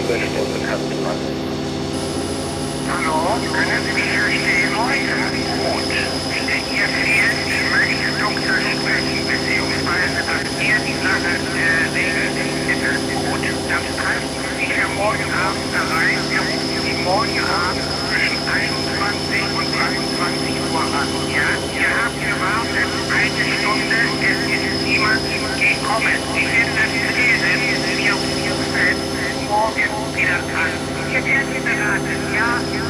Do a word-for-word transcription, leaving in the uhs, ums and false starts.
Überstunden habt man. Hallo, können Sie mich verstehen heute? Gut. Ihr fehlt, ich möchte Doktor sprechen, beziehungsweise dass er die Sache äh, regelt. Bitte. Gut, dann treffen Sie sich ja morgen Abend da rein. Wir rufen Sie morgen Abend zwischen einundzwanzig und dreiundzwanzig Uhr an. Ja, ihr habt gewartet eine Stunde, es ist niemand gekommen. Sie finden Frieden, wir rufen morgen wieder an. Wir werden beraten, ja?